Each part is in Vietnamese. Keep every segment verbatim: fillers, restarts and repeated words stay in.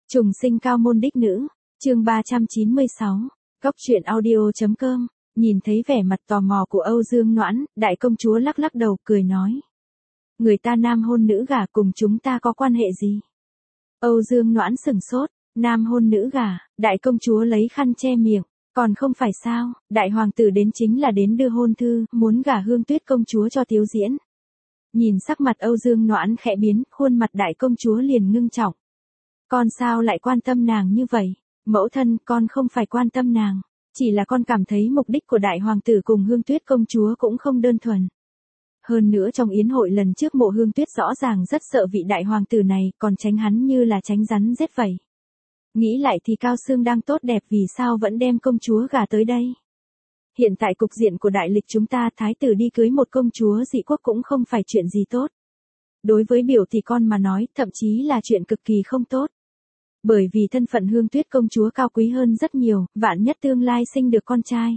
Trùng sinh cao môn đích nữ, chương ba trăm chín mươi sáu, Cóc truyện audio.com, nhìn thấy vẻ mặt tò mò của Âu Dương Noãn, đại công chúa lắc lắc đầu cười nói. Người ta nam hôn nữ gả cùng chúng ta có quan hệ gì? Âu Dương Noãn sừng sốt, nam hôn nữ gả, đại công chúa lấy khăn che miệng, còn không phải sao, đại hoàng tử đến chính là đến đưa hôn thư, muốn gả Hương Tuyết công chúa cho Tiếu Diễn. Nhìn sắc mặt Âu Dương Noãn khẽ biến, khuôn mặt đại công chúa liền ngưng trọng. Con sao lại quan tâm nàng như vậy? Mẫu thân, con không phải quan tâm nàng, chỉ là con cảm thấy mục đích của đại hoàng tử cùng Hương Tuyết công chúa cũng không đơn thuần. Hơn nữa trong yến hội lần trước Mộ Hương Tuyết rõ ràng rất sợ vị đại hoàng tử này, còn tránh hắn như là tránh rắn rết vậy. Nghĩ lại thì Cao Xương đang tốt đẹp vì sao vẫn đem công chúa gả tới đây? Hiện tại cục diện của đại lịch chúng ta, thái tử đi cưới một công chúa dị quốc cũng không phải chuyện gì tốt. Đối với biểu thì con mà nói, thậm chí là chuyện cực kỳ không tốt. Bởi vì thân phận Hương Tuyết công chúa cao quý hơn rất nhiều, vạn nhất tương lai sinh được con trai.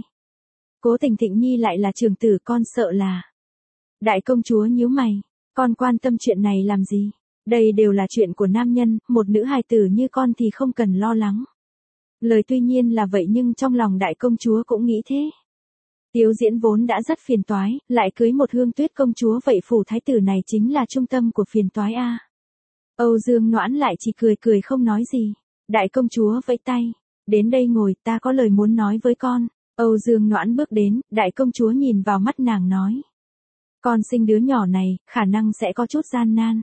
Cố Tình Thịnh Nhi lại là trưởng tử, con sợ là. Đại công chúa nhíu mày, con quan tâm chuyện này làm gì? Đây đều là chuyện của nam nhân, một nữ hài tử như con thì không cần lo lắng. Lời tuy nhiên là vậy nhưng trong lòng đại công chúa cũng nghĩ thế. Tiếu Diễn vốn đã rất phiền toái, lại cưới một Hương Tuyết công chúa vậy phủ thái tử này chính là trung tâm của phiền toái a. Âu Dương Noãn lại chỉ cười cười không nói gì. Đại công chúa vẫy tay, đến đây ngồi, ta có lời muốn nói với con. Âu Dương Noãn bước đến, đại công chúa nhìn vào mắt nàng nói. Con sinh đứa nhỏ này, khả năng sẽ có chút gian nan.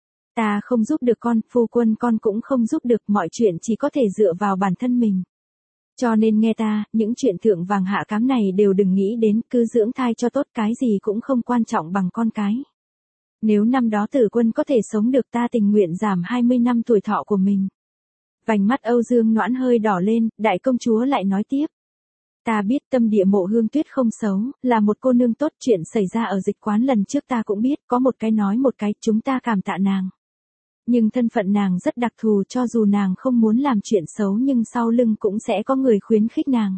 Ta không giúp được con, phu quân con cũng không giúp được, mọi chuyện chỉ có thể dựa vào bản thân mình. Cho nên nghe ta, những chuyện thượng vàng hạ cám này đều đừng nghĩ đến, cứ dưỡng thai cho tốt, cái gì cũng không quan trọng bằng con cái. Nếu năm đó Tử Quân có thể sống được ta tình nguyện giảm hai mươi năm tuổi thọ của mình. Vành mắt Âu Dương Noãn hơi đỏ lên, đại công chúa lại nói tiếp. Ta biết tâm địa Mộ Hương Tuyết không xấu, là một cô nương tốt, chuyện xảy ra ở dịch quán lần trước ta cũng biết, có một cái nói một cái, chúng ta cảm tạ nàng. Nhưng thân phận nàng rất đặc thù, cho dù nàng không muốn làm chuyện xấu nhưng sau lưng cũng sẽ có người khuyến khích nàng.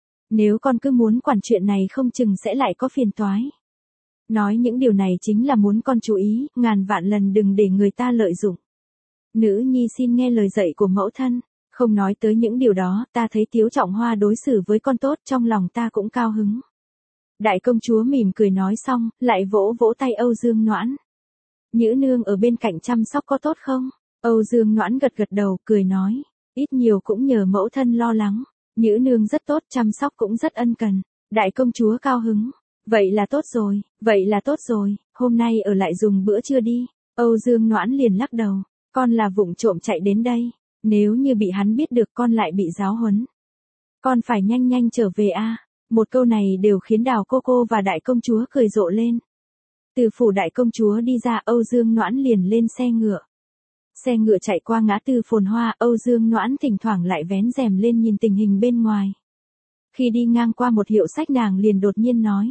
Nếu con cứ muốn quản chuyện này không chừng sẽ lại có phiền toái. Nói những điều này chính là muốn con chú ý, ngàn vạn lần đừng để người ta lợi dụng. Nữ nhi xin nghe lời dạy của mẫu thân, không nói tới những điều đó, ta thấy Tiếu Trọng Hoa đối xử với con tốt, trong lòng ta cũng cao hứng. Đại công chúa mỉm cười nói xong, lại vỗ vỗ tay Âu Dương Noãn. Nhữ nương ở bên cạnh chăm sóc có tốt không? Âu Dương Noãn gật gật đầu, cười nói, ít nhiều cũng nhờ mẫu thân lo lắng. Nhữ nương rất tốt, chăm sóc cũng rất ân cần. Đại công chúa cao hứng. Vậy là tốt rồi, vậy là tốt rồi, hôm nay ở lại dùng bữa trưa đi. Âu Dương Noãn liền lắc đầu, con là vụng trộm chạy đến đây, nếu như bị hắn biết được con lại bị giáo huấn. Con phải nhanh nhanh trở về a. Một câu này đều khiến Đào cô cô và đại công chúa cười rộ lên. Từ phủ đại công chúa đi ra, Âu Dương Noãn liền lên xe ngựa. Xe ngựa chạy qua ngã tư phồn hoa, Âu Dương Noãn thỉnh thoảng lại vén rèm lên nhìn tình hình bên ngoài. Khi đi ngang qua một hiệu sách nàng liền đột nhiên nói.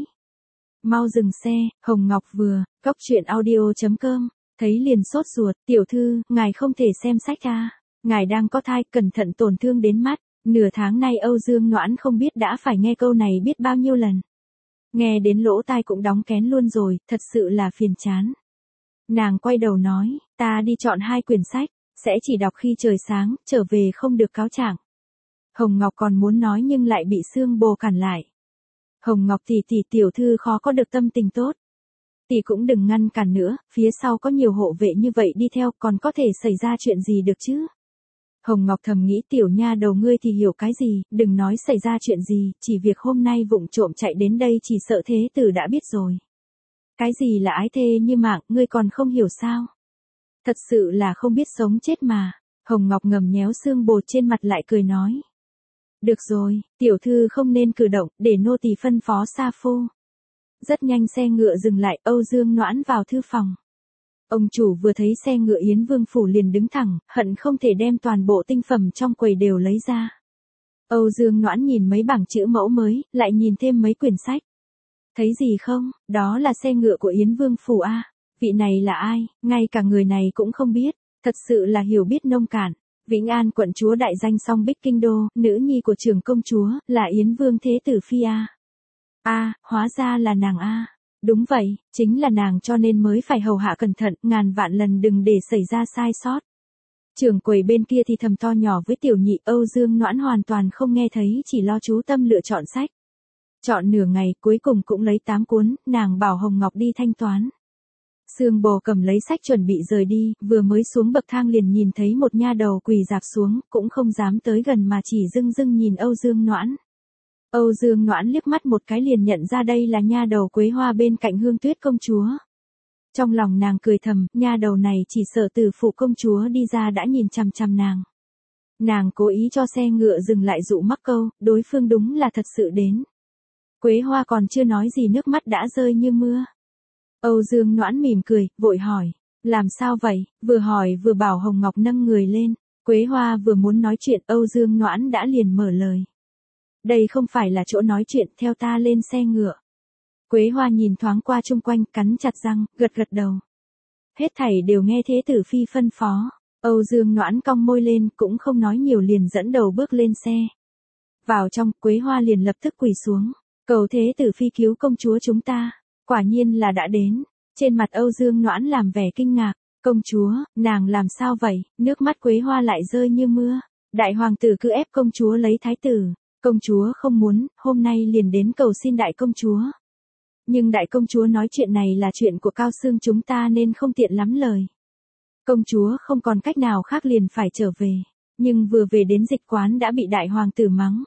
Mau dừng xe, Hồng Ngọc vừa, Cóc truyện audio.com, thấy liền sốt ruột, tiểu thư, ngài không thể xem sách à, ngài đang có thai, cẩn thận tổn thương đến mắt. Nửa tháng nay Âu Dương Noãn không biết đã phải nghe câu này biết bao nhiêu lần. Nghe đến lỗ tai cũng đóng kén luôn rồi, thật sự là phiền chán. Nàng quay đầu nói, ta đi chọn hai quyển sách, sẽ chỉ đọc khi trời sáng, trở về không được cáo trạng. Hồng Ngọc còn muốn nói nhưng lại bị Sương Bồ cản lại. Hồng Ngọc tỷ tỷ, tiểu thư khó có được tâm tình tốt. Tỷ cũng đừng ngăn cản nữa, phía sau có nhiều hộ vệ như vậy đi theo, còn có thể xảy ra chuyện gì được chứ? Hồng Ngọc thầm nghĩ, tiểu nha đầu ngươi thì hiểu cái gì, đừng nói xảy ra chuyện gì, chỉ việc hôm nay vụng trộm chạy đến đây chỉ sợ thế tử đã biết rồi. Cái gì là ái thê như mạng, ngươi còn không hiểu sao? Thật sự là không biết sống chết mà. Hồng Ngọc ngầm nhéo Sương Bồ trên mặt lại cười nói. Được rồi, tiểu thư không nên cử động, để nô tỳ phân phó sa phu. Rất nhanh xe ngựa dừng lại, Âu Dương Noãn vào thư phòng. Ông chủ vừa thấy xe ngựa Yến Vương phủ liền đứng thẳng, hận không thể đem toàn bộ tinh phẩm trong quầy đều lấy ra. Âu Dương Noãn nhìn mấy bảng chữ mẫu mới, lại nhìn thêm mấy quyển sách. Thấy gì không, đó là xe ngựa của Yến Vương phủ a. Vị này là ai, ngay cả người này cũng không biết, thật sự là hiểu biết nông cạn. Vĩnh An quận chúa đại danh song bích kinh đô, nữ nhi của trưởng công chúa, là Yến Vương thế tử phi a. A, hóa ra là nàng a. Đúng vậy, chính là nàng, cho nên mới phải hầu hạ cẩn thận, ngàn vạn lần đừng để xảy ra sai sót. Trưởng quầy bên kia thì thầm to nhỏ với tiểu nhị, Âu Dương Noãn hoàn toàn không nghe thấy, chỉ lo chú tâm lựa chọn sách. Chọn nửa ngày, cuối cùng cũng lấy tám cuốn, nàng bảo Hồng Ngọc đi thanh toán. Sương Bồ cầm lấy sách chuẩn bị rời đi, vừa mới xuống bậc thang liền nhìn thấy một nha đầu quỳ dạp xuống, cũng không dám tới gần mà chỉ dưng dưng nhìn Âu Dương Noãn. Âu Dương Noãn liếc mắt một cái liền nhận ra đây là nha đầu Quế Hoa bên cạnh Hương Tuyết công chúa. Trong lòng nàng cười thầm, nha đầu này chỉ sợ từ phủ công chúa đi ra đã nhìn chằm chằm nàng. Nàng cố ý cho xe ngựa dừng lại dụ mắc câu, đối phương đúng là thật sự đến. Quế Hoa còn chưa nói gì nước mắt đã rơi như mưa. Âu Dương Noãn mỉm cười, vội hỏi, làm sao vậy, vừa hỏi vừa bảo Hồng Ngọc nâng người lên. Quế Hoa vừa muốn nói chuyện, Âu Dương Noãn đã liền mở lời. Đây không phải là chỗ nói chuyện, theo ta lên xe ngựa. Quế Hoa nhìn thoáng qua chung quanh, cắn chặt răng, gật gật đầu. Hết thảy đều nghe Thế Tử Phi phân phó. Âu Dương Noãn cong môi lên, cũng không nói nhiều liền dẫn đầu bước lên xe. Vào trong, Quế Hoa liền lập tức quỳ xuống. Cầu Thế Tử Phi cứu công chúa chúng ta. Quả nhiên là đã đến. Trên mặt Âu Dương Noãn làm vẻ kinh ngạc. Công chúa, nàng làm sao vậy? Nước mắt Quế Hoa lại rơi như mưa. Đại hoàng tử cứ ép công chúa lấy thái tử. Công chúa không muốn, hôm nay liền đến cầu xin đại công chúa. Nhưng đại công chúa nói chuyện này là chuyện của Cao Xương chúng ta nên không tiện lắm lời. Công chúa không còn cách nào khác liền phải trở về. Nhưng vừa về đến dịch quán đã bị đại hoàng tử mắng.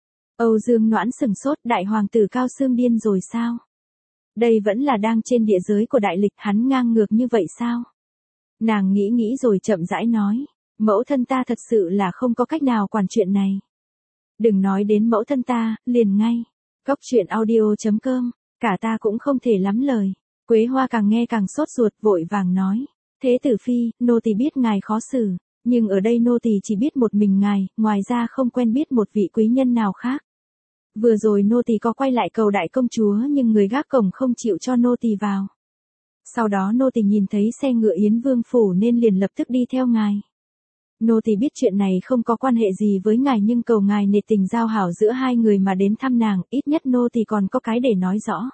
Âu Dương Noãn sừng sốt, đại hoàng tử Cao Xương điên rồi sao? Đây vẫn là đang trên địa giới của đại lịch, hắn ngang ngược như vậy sao? Nàng nghĩ nghĩ rồi chậm rãi nói, mẫu thân ta thật sự là không có cách nào quản chuyện này. Đừng nói đến mẫu thân ta, liền ngay. Góc truyện audio chấm com, cả ta cũng không thể lắm lời. Quế Hoa càng nghe càng sốt ruột, vội vàng nói. Thế Tử Phi, nô tỳ biết ngài khó xử, nhưng ở đây nô tỳ chỉ biết một mình ngài, ngoài ra không quen biết một vị quý nhân nào khác. Vừa rồi nô tỳ có quay lại cầu đại công chúa nhưng người gác cổng không chịu cho nô tỳ vào. Sau đó nô tỳ nhìn thấy xe ngựa Yến Vương phủ nên liền lập tức đi theo ngài. Nô tỳ biết chuyện này không có quan hệ gì với ngài nhưng cầu ngài nể tình giao hảo giữa hai người mà đến thăm nàng, ít nhất nô tỳ còn có cái để nói rõ.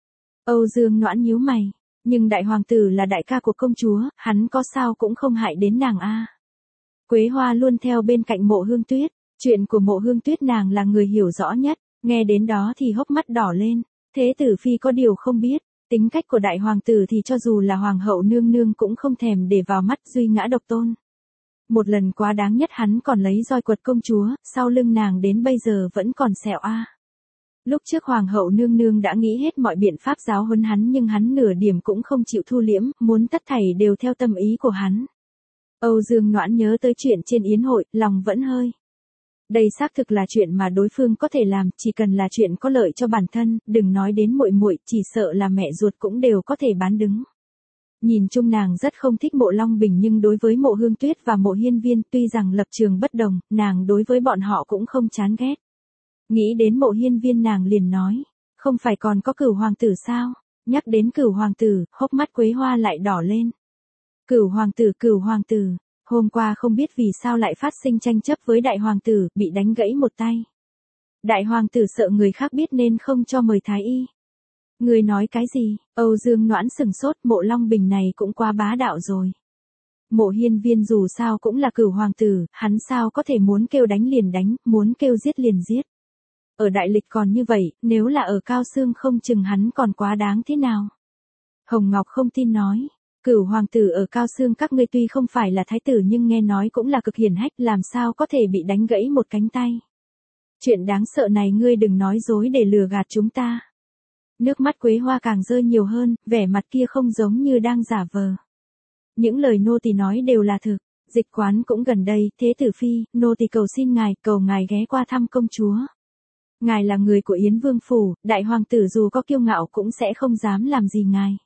Âu Dương Noãn nhíu mày, nhưng đại hoàng tử là đại ca của công chúa, hắn có sao cũng không hại đến nàng a. Quế Hoa luôn theo bên cạnh Mộ Hương Tuyết, chuyện của Mộ Hương Tuyết nàng là người hiểu rõ nhất, nghe đến đó thì hốc mắt đỏ lên. Thế Tử Phi có điều không biết, tính cách của đại hoàng tử thì cho dù là hoàng hậu nương nương cũng không thèm để vào mắt, duy ngã độc tôn. Một lần quá đáng nhất hắn còn lấy roi quật công chúa, sau lưng nàng đến bây giờ vẫn còn sẹo a. Lúc trước hoàng hậu nương nương đã nghĩ hết mọi biện pháp giáo huấn hắn nhưng hắn nửa điểm cũng không chịu thu liễm, muốn tất thảy đều theo tâm ý của hắn. Âu Dương Noãn nhớ tới chuyện trên yến hội, lòng vẫn hơi. Đây xác thực là chuyện mà đối phương có thể làm, chỉ cần là chuyện có lợi cho bản thân, đừng nói đến muội muội, chỉ sợ là mẹ ruột cũng đều có thể bán đứng. Nhìn chung nàng rất không thích Mộ Long Bình nhưng đối với Mộ Hương Tuyết và Mộ Hiên Viên tuy rằng lập trường bất đồng, nàng đối với bọn họ cũng không chán ghét. Nghĩ đến Mộ Hiên Viên nàng liền nói, không phải còn có Cửu hoàng tử sao? Nhắc đến Cửu hoàng tử, hốc mắt Quế Hoa lại đỏ lên. Cửu hoàng tử, Cửu hoàng tử, hôm qua không biết vì sao lại phát sinh tranh chấp với đại hoàng tử, bị đánh gãy một tay. Đại hoàng tử sợ người khác biết nên không cho mời thái y. Người nói cái gì? Âu Dương Noãn sừng sốt, Mộ Long Bình này cũng quá bá đạo rồi. Mộ Hiên Viên dù sao cũng là Cửu hoàng tử, hắn sao có thể muốn kêu đánh liền đánh, muốn kêu giết liền giết. Ở đại lịch còn như vậy, nếu là ở Cao Xương không chừng hắn còn quá đáng thế nào. Hồng Ngọc không tin nói, Cửu hoàng tử ở Cao Xương các ngươi tuy không phải là thái tử nhưng nghe nói cũng là cực hiển hách, làm sao có thể bị đánh gãy một cánh tay. Chuyện đáng sợ này ngươi đừng nói dối để lừa gạt chúng ta. Nước mắt Quế Hoa càng rơi nhiều hơn, vẻ mặt kia không giống như đang giả vờ. Những lời nô tỳ nói đều là thực, dịch quán cũng gần đây, Thế Tử Phi, nô tỳ cầu xin ngài, cầu ngài ghé qua thăm công chúa. Ngài là người của Yến Vương phủ, đại hoàng tử dù có kiêu ngạo cũng sẽ không dám làm gì ngài.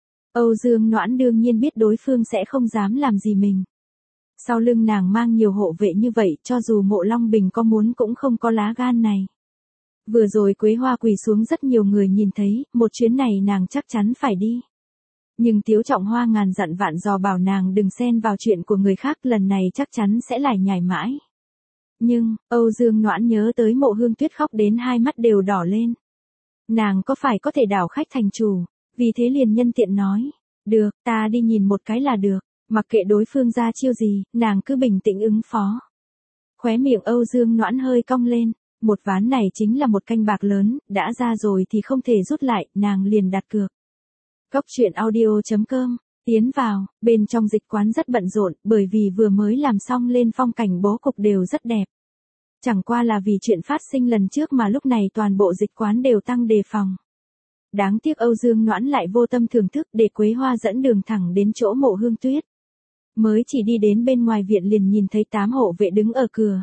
Âu Dương Noãn đương nhiên biết đối phương sẽ không dám làm gì mình. Sau lưng nàng mang nhiều hộ vệ như vậy, cho dù Mộ Long Bình có muốn cũng không có lá gan này. Vừa rồi Quế Hoa quỳ xuống rất nhiều người nhìn thấy, một chuyến này nàng chắc chắn phải đi. Nhưng Tiếu Trọng Hoa ngàn dặn vạn dò bảo nàng đừng xen vào chuyện của người khác, lần này chắc chắn sẽ lải nhải mãi. Nhưng, Âu Dương Noãn nhớ tới Mộ Hương Tuyết khóc đến hai mắt đều đỏ lên. Nàng có phải có thể đảo khách thành chủ, vì thế liền nhân tiện nói, được, ta đi nhìn một cái là được. Mặc kệ đối phương ra chiêu gì, nàng cứ bình tĩnh ứng phó. Khóe miệng Âu Dương Noãn hơi cong lên, một ván này chính là một canh bạc lớn, đã ra rồi thì không thể rút lại, nàng liền đặt cược. Cốc truyện audio chấm com, tiến vào, bên trong dịch quán rất bận rộn, bởi vì vừa mới làm xong lên phong cảnh bố cục đều rất đẹp. Chẳng qua là vì chuyện phát sinh lần trước mà lúc này toàn bộ dịch quán đều tăng đề phòng. Đáng tiếc Âu Dương Noãn lại vô tâm thưởng thức, để Quế Hoa dẫn đường thẳng đến chỗ Mộ Hương Tuyết. Mới chỉ đi đến bên ngoài viện liền nhìn thấy tám hộ vệ đứng ở cửa.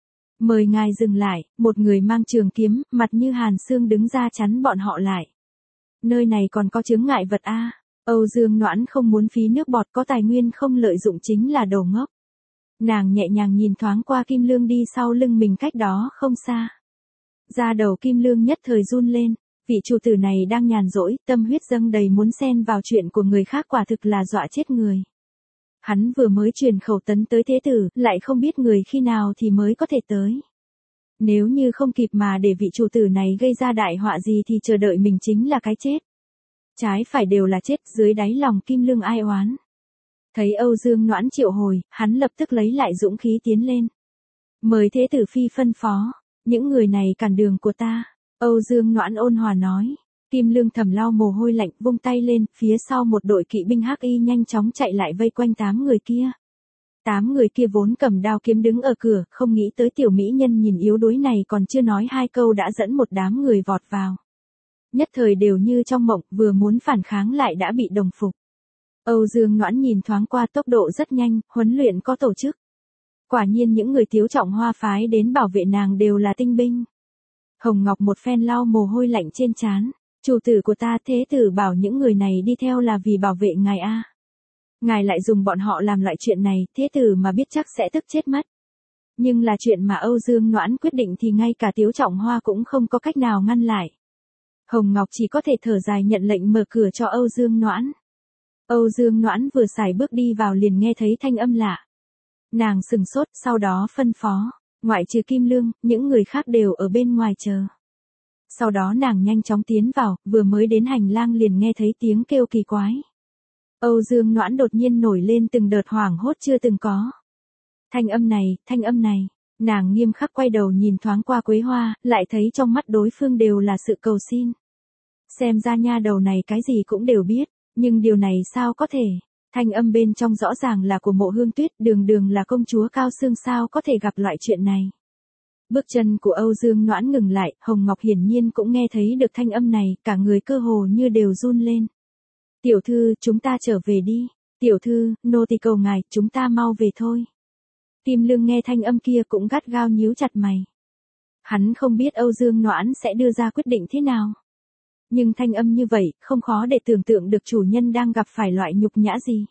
Mời ngài dừng lại, một người mang trường kiếm, mặt như hàn xương đứng ra chắn bọn họ lại. Nơi này còn có chướng ngại vật a. Âu Dương Noãn không muốn phí nước bọt, có tài nguyên không lợi dụng chính là đồ ngốc. Nàng nhẹ nhàng nhìn thoáng qua Kim Lương đi sau lưng mình cách đó không xa. Da đầu Kim Lương nhất thời run lên, vị chủ tử này đang nhàn rỗi, tâm huyết dâng đầy muốn xen vào chuyện của người khác, quả thực là dọa chết người. Hắn vừa mới truyền khẩu tấn tới thế tử, lại không biết người khi nào thì mới có thể tới. Nếu như không kịp mà để vị chủ tử này gây ra đại họa gì thì chờ đợi mình chính là cái chết. Trái phải đều là chết, dưới đáy lòng Kim Lương ai oán. Thấy Âu Dương Noãn triệu hồi, hắn lập tức lấy lại dũng khí tiến lên. Mời thế tử phi phân phó, những người này cản đường của ta. Âu Dương Noãn ôn hòa nói. Kim Lương thầm lau mồ hôi lạnh, vung tay lên, phía sau một đội kỵ binh hắc y nhanh chóng chạy lại vây quanh tám người kia. Tám người kia vốn cầm đao kiếm đứng ở cửa, không nghĩ tới tiểu mỹ nhân nhìn yếu đuối này còn chưa nói hai câu đã dẫn một đám người vọt vào. Nhất thời đều như trong mộng, vừa muốn phản kháng lại đã bị đồng phục. Âu Dương Noãn nhìn thoáng qua, tốc độ rất nhanh, huấn luyện có tổ chức. Quả nhiên những người Tiếu Trọng Hoa phái đến bảo vệ nàng đều là tinh binh. Hồng Ngọc một phen lau mồ hôi lạnh trên trán. Chủ tử của ta, thế tử bảo những người này đi theo là vì bảo vệ ngài a. Ngài lại dùng bọn họ làm loại chuyện này, thế tử mà biết chắc sẽ tức chết mất. Nhưng là chuyện mà Âu Dương Noãn quyết định thì ngay cả Tiếu Trọng Hoa cũng không có cách nào ngăn lại. Hồng Ngọc chỉ có thể thở dài nhận lệnh mở cửa cho Âu Dương Noãn. Âu Dương Noãn vừa xài bước đi vào liền nghe thấy thanh âm lạ. Nàng sừng sốt, sau đó phân phó, ngoại trừ Kim Lương, những người khác đều ở bên ngoài chờ. Sau đó nàng nhanh chóng tiến vào, vừa mới đến hành lang liền nghe thấy tiếng kêu kỳ quái. Âu Dương Noãn đột nhiên nổi lên từng đợt hoảng hốt chưa từng có. Thanh âm này, thanh âm này, nàng nghiêm khắc quay đầu nhìn thoáng qua Quế Hoa, lại thấy trong mắt đối phương đều là sự cầu xin. Xem ra nha đầu này cái gì cũng đều biết, nhưng điều này sao có thể, thanh âm bên trong rõ ràng là của Mộ Hương Tuyết, đường đường là công chúa cao xương sao có thể gặp loại chuyện này. Bước chân của Âu Dương Noãn ngừng lại, Hồng Ngọc hiển nhiên cũng nghe thấy được thanh âm này, cả người cơ hồ như đều run lên. Tiểu thư, chúng ta trở về đi. Tiểu thư, nô tỳ cầu ngài, chúng ta mau về thôi. Kim Lương nghe thanh âm kia cũng gắt gao nhíu chặt mày. Hắn không biết Âu Dương Noãn sẽ đưa ra quyết định thế nào. Nhưng thanh âm như vậy, không khó để tưởng tượng được chủ nhân đang gặp phải loại nhục nhã gì.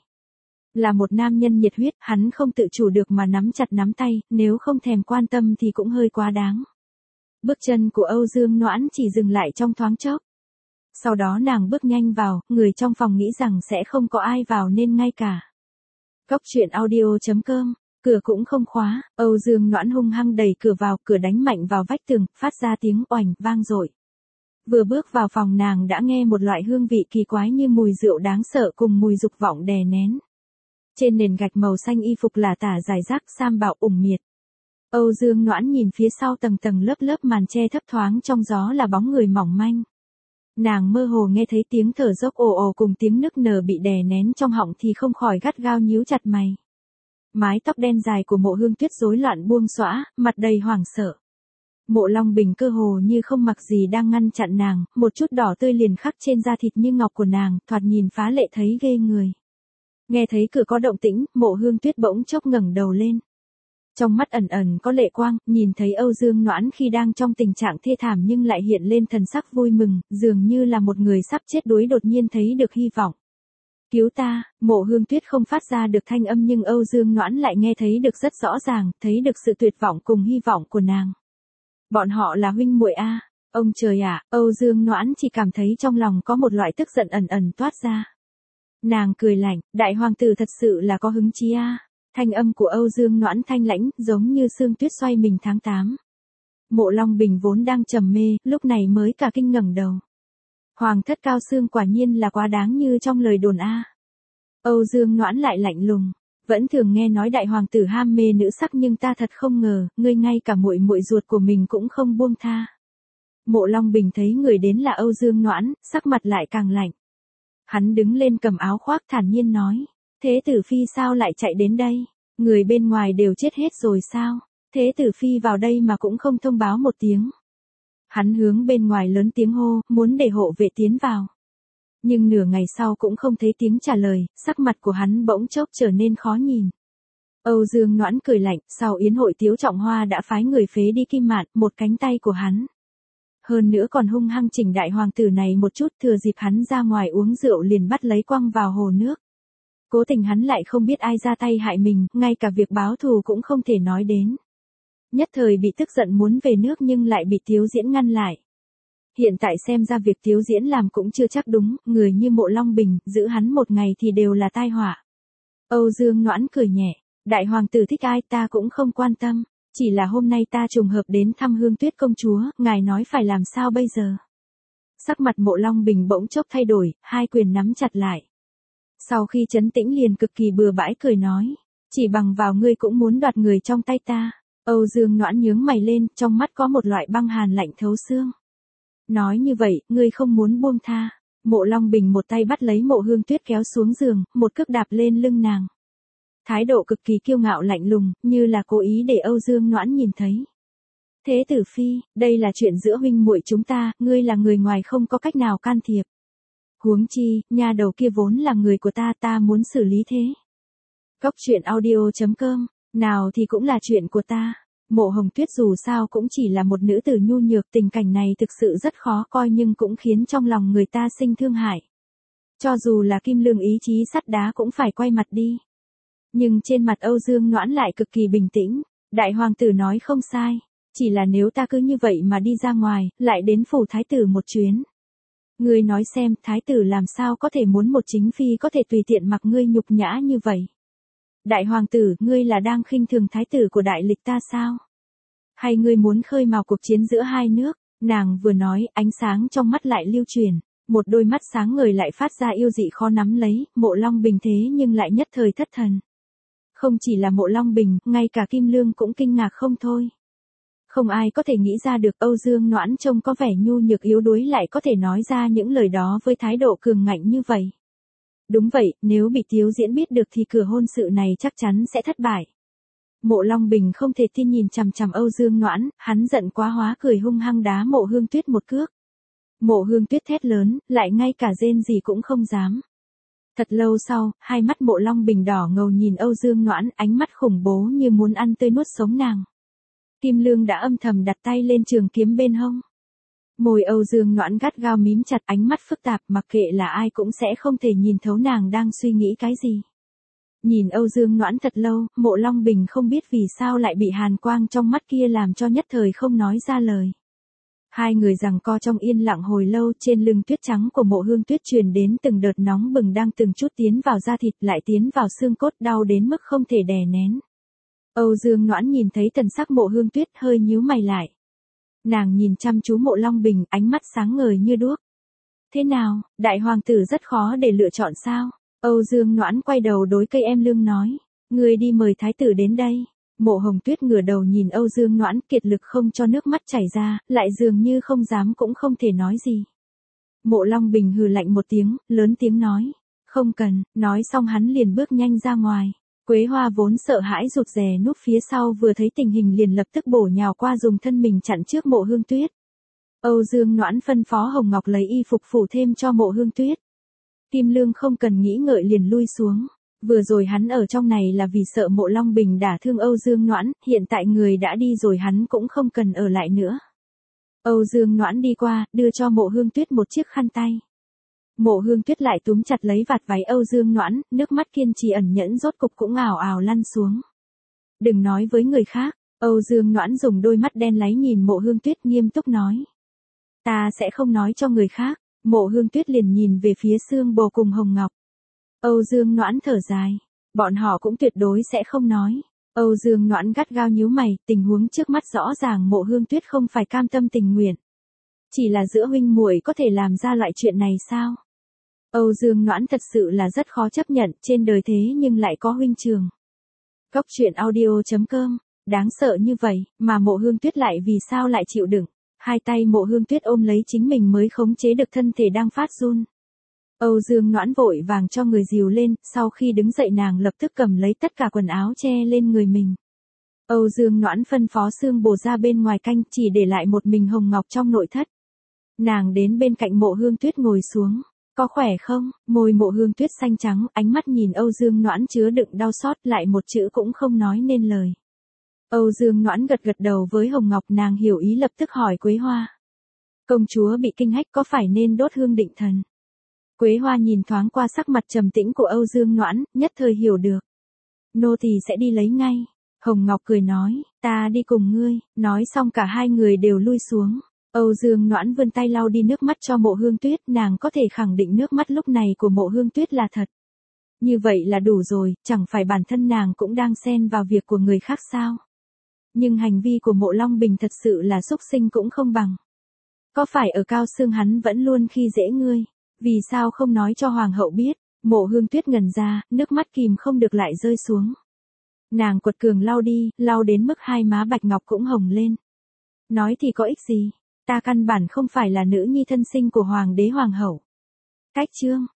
Là một nam nhân nhiệt huyết, hắn không tự chủ được mà nắm chặt nắm tay, nếu không thèm quan tâm thì cũng hơi quá đáng. Bước chân của Âu Dương Noãn chỉ dừng lại trong thoáng chốc. Sau đó nàng bước nhanh vào, người trong phòng nghĩ rằng sẽ không có ai vào nên ngay cả. Cốc truyện audio chấm com, cửa cũng không khóa, Âu Dương Noãn hung hăng đẩy cửa vào, cửa đánh mạnh vào vách tường, phát ra tiếng oành, vang dội. Vừa bước vào phòng nàng đã nghe một loại hương vị kỳ quái như mùi rượu đáng sợ cùng mùi dục vọng đè nén. Trên nền gạch màu xanh y phục là tả dài rác sam bạo ủng miệt. Âu Dương Noãn nhìn phía sau tầng tầng lớp lớp màn che thấp thoáng trong gió là bóng người mỏng manh. Nàng mơ hồ nghe thấy tiếng thở dốc ồ ồ cùng tiếng nức nở bị đè nén trong họng thì không khỏi gắt gao nhíu chặt mày. Mái tóc đen dài của Mộ Hương Tuyết rối loạn buông xõa, mặt đầy hoảng sợ. Mộ Long Bình cơ hồ như không mặc gì đang ngăn chặn nàng, một chút đỏ tươi liền khắc trên da thịt như ngọc của nàng, thoạt nhìn phá lệ thấy ghê người. Nghe thấy cửa có động tĩnh, Mộ Hương Tuyết bỗng chốc ngẩng đầu lên. Trong mắt ẩn ẩn có lệ quang, nhìn thấy Âu Dương Noãn khi đang trong tình trạng thê thảm nhưng lại hiện lên thần sắc vui mừng, dường như là một người sắp chết đuối đột nhiên thấy được hy vọng. Cứu ta, Mộ Hương Tuyết không phát ra được thanh âm nhưng Âu Dương Noãn lại nghe thấy được rất rõ ràng, thấy được sự tuyệt vọng cùng hy vọng của nàng. Bọn họ là huynh muội a. Ông trời ạ, Âu Dương Noãn chỉ cảm thấy trong lòng có một loại tức giận ẩn ẩn toát ra. Nàng cười lạnh, đại hoàng tử thật sự là có hứng chí a. Thanh âm của Âu Dương Noãn thanh lãnh, giống như sương tuyết xoay mình tháng tám. Mộ Long Bình vốn đang trầm mê, lúc này mới cả kinh ngẩng đầu. Hoàng thất cao xương quả nhiên là quá đáng như trong lời đồn a. Âu Dương Noãn lại lạnh lùng. Vẫn thường nghe nói đại hoàng tử ham mê nữ sắc nhưng ta thật không ngờ, ngươi ngay cả muội muội ruột của mình cũng không buông tha. Mộ Long Bình thấy người đến là Âu Dương Noãn, sắc mặt lại càng lạnh. Hắn đứng lên cầm áo khoác thản nhiên nói. Thế tử phi sao lại chạy đến đây? Người bên ngoài đều chết hết rồi sao? Thế tử phi vào đây mà cũng không thông báo một tiếng. Hắn hướng bên ngoài lớn tiếng hô, muốn để hộ vệ tiến vào. Nhưng nửa ngày sau cũng không thấy tiếng trả lời, sắc mặt của hắn bỗng chốc trở nên khó nhìn. Âu Dương Noãn cười lạnh, sau yến hội Tiếu Trọng Hoa đã phái người phế đi Kim Mạn, một cánh tay của hắn. Hơn nữa còn hung hăng chỉnh đại hoàng tử này một chút, thừa dịp hắn ra ngoài uống rượu liền bắt lấy quăng vào hồ nước. Cố tình hắn lại không biết ai ra tay hại mình, ngay cả việc báo thù cũng không thể nói đến. Nhất thời bị tức giận muốn về nước nhưng lại bị Tiếu Diễn ngăn lại. Hiện tại xem ra việc Tiếu Diễn làm cũng chưa chắc đúng, người như Mộ Long Bình, giữ hắn một ngày thì đều là tai họa. Âu Dương Noãn cười nhẹ, đại hoàng tử thích ai ta cũng không quan tâm, chỉ là hôm nay ta trùng hợp đến thăm Hương Tuyết công chúa, ngài nói phải làm sao bây giờ. Sắc mặt Mộ Long Bình bỗng chốc thay đổi, hai quyền nắm chặt lại. Sau khi trấn tĩnh liền cực kỳ bừa bãi cười nói, chỉ bằng vào ngươi cũng muốn đoạt người trong tay ta. Âu Dương Noãn nhướng mày lên, trong mắt có một loại băng hàn lạnh thấu xương. Nói như vậy, ngươi không muốn buông tha. Mộ Long Bình một tay bắt lấy Mộ Hương Tuyết kéo xuống giường, một cước đạp lên lưng nàng. Thái độ cực kỳ kiêu ngạo lạnh lùng, như là cố ý để Âu Dương Noãn nhìn thấy. Thế tử phi, đây là chuyện giữa huynh muội chúng ta, ngươi là người ngoài không có cách nào can thiệp. Huống chi, nha đầu kia vốn là người của ta, ta muốn xử lý thế. Cốc truyện audio chấm com, nào thì cũng là chuyện của ta. Mộ Hồng Tuyết dù sao cũng chỉ là một nữ tử nhu nhược, tình cảnh này thực sự rất khó coi nhưng cũng khiến trong lòng người ta sinh thương hại. Cho dù là Kim Lương ý chí sắt đá cũng phải quay mặt đi. Nhưng trên mặt Âu Dương Noãn lại cực kỳ bình tĩnh, đại hoàng tử nói không sai, chỉ là nếu ta cứ như vậy mà đi ra ngoài, lại đến phủ thái tử một chuyến. Ngươi nói xem, thái tử làm sao có thể muốn một chính phi có thể tùy tiện mặc ngươi nhục nhã như vậy. Đại hoàng tử, ngươi là đang khinh thường thái tử của đại lịch ta sao? Hay ngươi muốn khơi mào cuộc chiến giữa hai nước? Nàng vừa nói, ánh sáng trong mắt lại lưu truyền, một đôi mắt sáng ngời lại phát ra yêu dị khó nắm lấy, Mộ Long Bình thế nhưng lại nhất thời thất thần. Không chỉ là Mộ Long Bình, ngay cả Kim Lương cũng kinh ngạc không thôi. Không ai có thể nghĩ ra được Âu Dương Noãn trông có vẻ nhu nhược yếu đuối lại có thể nói ra những lời đó với thái độ cường ngạnh như vậy. Đúng vậy, nếu bị Tiếu Diễn biết được thì cửa hôn sự này chắc chắn sẽ thất bại. Mộ Long Bình không thể tin nhìn chằm chằm Âu Dương Noãn, hắn giận quá hóa cười hung hăng đá Mộ Hương Tuyết một cước. Mộ Hương Tuyết thét lớn, lại ngay cả rên gì cũng không dám. Thật lâu sau, hai mắt Mộ Long Bình đỏ ngầu nhìn Âu Dương Noãn, ánh mắt khủng bố như muốn ăn tươi nuốt sống nàng. Kim Lương đã âm thầm đặt tay lên trường kiếm bên hông. Môi Âu Dương Noãn gắt gao mím chặt, ánh mắt phức tạp, mặc kệ là ai cũng sẽ không thể nhìn thấu nàng đang suy nghĩ cái gì. Nhìn Âu Dương Noãn thật lâu, Mộ Long Bình không biết vì sao lại bị hàn quang trong mắt kia làm cho nhất thời không nói ra lời. Hai người giằng co trong yên lặng hồi lâu, trên lưng tuyết trắng của Mộ Hương Tuyết truyền đến từng đợt nóng bừng đang từng chút tiến vào da thịt lại tiến vào xương cốt, đau đến mức không thể đè nén. Âu Dương Noãn nhìn thấy thần sắc Mộ Hương Tuyết hơi nhíu mày lại. Nàng nhìn chăm chú Mộ Long Bình, ánh mắt sáng ngời như đuốc. Thế nào, đại hoàng tử rất khó để lựa chọn sao? Âu Dương Noãn quay đầu đối cây em lương nói. Người đi mời thái tử đến đây. Mộ Hồng Tuyết ngửa đầu nhìn Âu Dương Noãn, kiệt lực không cho nước mắt chảy ra, lại dường như không dám cũng không thể nói gì. Mộ Long Bình hừ lạnh một tiếng, lớn tiếng nói. Không cần, nói xong hắn liền bước nhanh ra ngoài. Quế Hoa vốn sợ hãi rụt rè núp phía sau vừa thấy tình hình liền lập tức bổ nhào qua dùng thân mình chặn trước Mộ Hương Tuyết. Âu Dương Noãn phân phó Hồng Ngọc lấy y phục phủ thêm cho Mộ Hương Tuyết. Kim Lương không cần nghĩ ngợi liền lui xuống. Vừa rồi hắn ở trong này là vì sợ Mộ Long Bình đả thương Âu Dương Noãn, hiện tại người đã đi rồi hắn cũng không cần ở lại nữa. Âu Dương Noãn đi qua, đưa cho Mộ Hương Tuyết một chiếc khăn tay. Mộ Hương Tuyết lại túm chặt lấy vạt váy Âu Dương Noãn, nước mắt kiên trì ẩn nhẫn rốt cục cũng ào ào lăn xuống. Đừng nói với người khác, Âu Dương Noãn dùng đôi mắt đen láy nhìn Mộ Hương Tuyết nghiêm túc nói. Ta sẽ không nói cho người khác. Mộ Hương Tuyết liền nhìn về phía Sương Bồ cùng Hồng Ngọc. Âu Dương Noãn thở dài. Bọn họ cũng tuyệt đối sẽ không nói. Âu Dương Noãn gắt gao nhíu mày, tình huống trước mắt rõ ràng Mộ Hương Tuyết không phải cam tâm tình nguyện. Chỉ là giữa huynh muội có thể làm ra loại chuyện này sao? Âu Dương Noãn thật sự là rất khó chấp nhận, trên đời thế nhưng lại có huynh trường. Cốc truyện audio chấm com, đáng sợ như vậy, mà Mộ Hương Tuyết lại vì sao lại chịu đựng. Hai tay Mộ Hương Tuyết ôm lấy chính mình mới khống chế được thân thể đang phát run. Âu Dương Noãn vội vàng cho người dìu lên, sau khi đứng dậy nàng lập tức cầm lấy tất cả quần áo che lên người mình. Âu Dương Noãn phân phó Sương Bồ ra bên ngoài canh, chỉ để lại một mình Hồng Ngọc trong nội thất. Nàng đến bên cạnh Mộ Hương Tuyết ngồi xuống. Có khỏe không? Môi Mộ Hương Tuyết xanh trắng, ánh mắt nhìn Âu Dương Noãn chứa đựng đau xót, lại một chữ cũng không nói nên lời. Âu Dương Noãn gật gật đầu với Hồng Ngọc, nàng hiểu ý lập tức hỏi Quế Hoa. Công chúa bị kinh hách, có phải nên đốt hương định thần? Quế Hoa nhìn thoáng qua sắc mặt trầm tĩnh của Âu Dương Noãn, nhất thời hiểu được. Nô tỳ sẽ đi lấy ngay. Hồng Ngọc cười nói, ta đi cùng ngươi. Nói xong cả hai người đều lui xuống. Âu Dương Noãn vươn tay lau đi nước mắt cho Mộ Hương Tuyết, nàng có thể khẳng định nước mắt lúc này của Mộ Hương Tuyết là thật. Như vậy là đủ rồi, chẳng phải bản thân nàng cũng đang xen vào việc của người khác sao? Nhưng hành vi của Mộ Long Bình thật sự là xúc sinh cũng không bằng. Có phải ở Cao Xương hắn vẫn luôn khi dễ ngươi? Vì sao không nói cho Hoàng hậu biết? Mộ Hương Tuyết ngẩn ra, nước mắt kìm không được lại rơi xuống. Nàng quật cường lau đi, lau đến mức hai má bạch ngọc cũng hồng lên. Nói thì có ích gì? Ta căn bản không phải là nữ nhi thân sinh của Hoàng đế Hoàng hậu. Cách chương